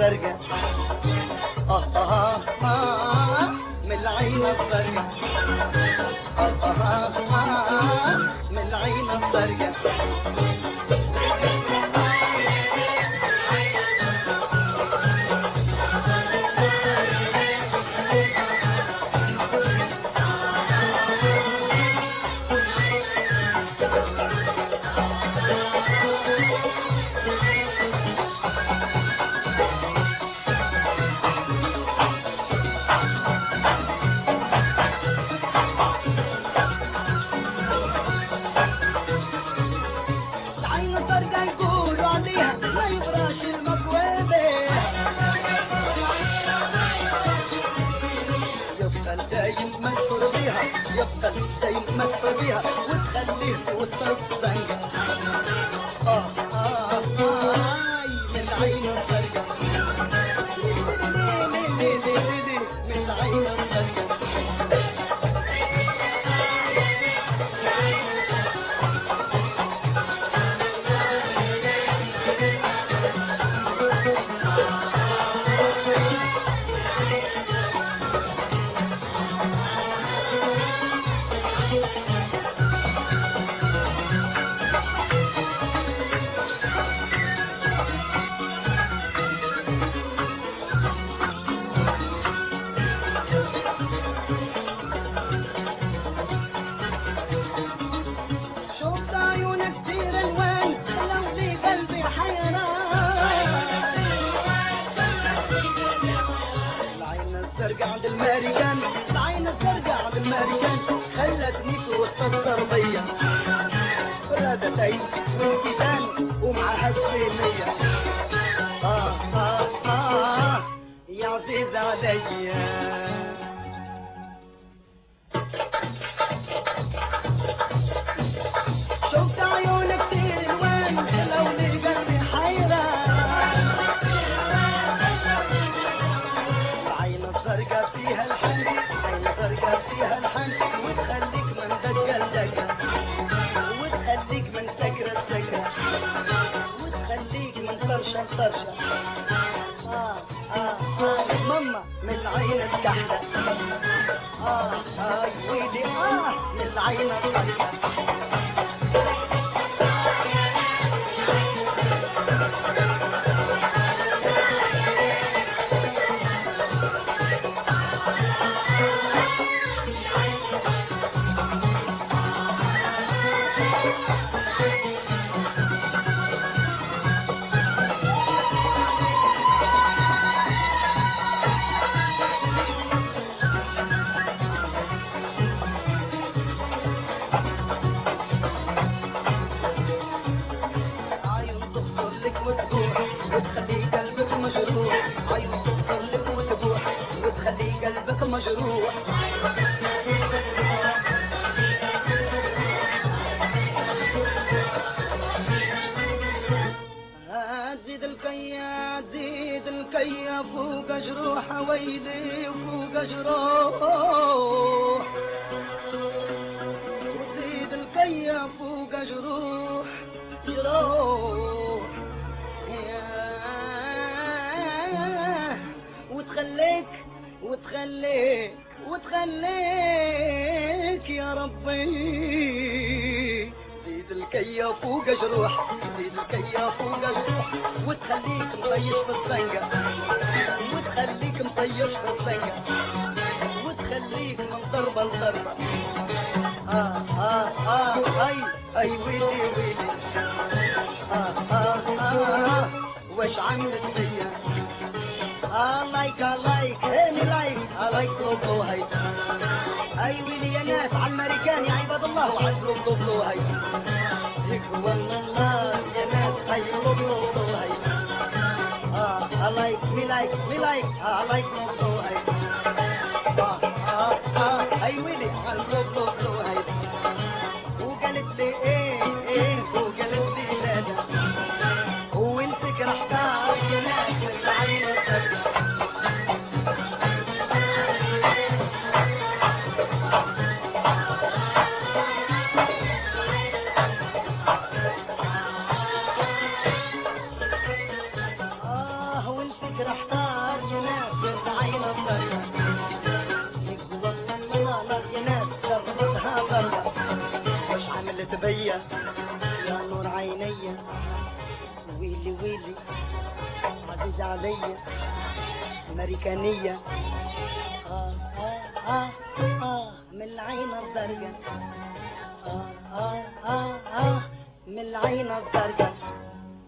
الزرقاء من العين الزرقاء من العين الزرقاء يبقى دايم مدفع بيها وتخليه وسط الزنقة من العين الزرقاء من العين الزرقاء عند الماريكان العين الزرقاء عند الماريكان خلتني في وسط التربية فرادتين والكيدان ومعها السيمية يا عزيز عليا شفت عيونك كتير الوان خلوني قلبي حيران زرقاء فيها الحن عين زرقاء فيها الحن وتخليك من دقة لدقة وتخليك من سكرة لسكرة وتخليك من طرشة لطرشة ماما من العين الكحلة ويلي من العين الطرشة وتخلي قلبك مجروح عيون تفضل لك وتبوح وتخلي قلبك مجروح زيد الكيا زيد الكيا فوق جروح ويلي فوق جروح زيد الكيا فوق جروح جروح وتخليك يا ربي زيد الكيا فوق جروح زيد الكيا فوق جروح وتخليك مطيش في الزنقة وتخليك مطيش في الزنقة وتخليك من ضربة لضربة اي ويلي ويلي واش عملت فيا I like هاني like لوبلو هاي اي ويلي يا ناس على الامريكاني عباد الله وعلى لوبلو هاي يكفوا الله يا ناس هاي لوبلو هاي I like لوبلو هاي اي ويلي على لوبلو هاي وقالت لي ايه وقالت لي لا وانت كرهتها يا ناس العين عليا يا نور عينيا ويلي ويلي عزيز عليا أمريكانية من العين الزرقاء من العين الزرقاء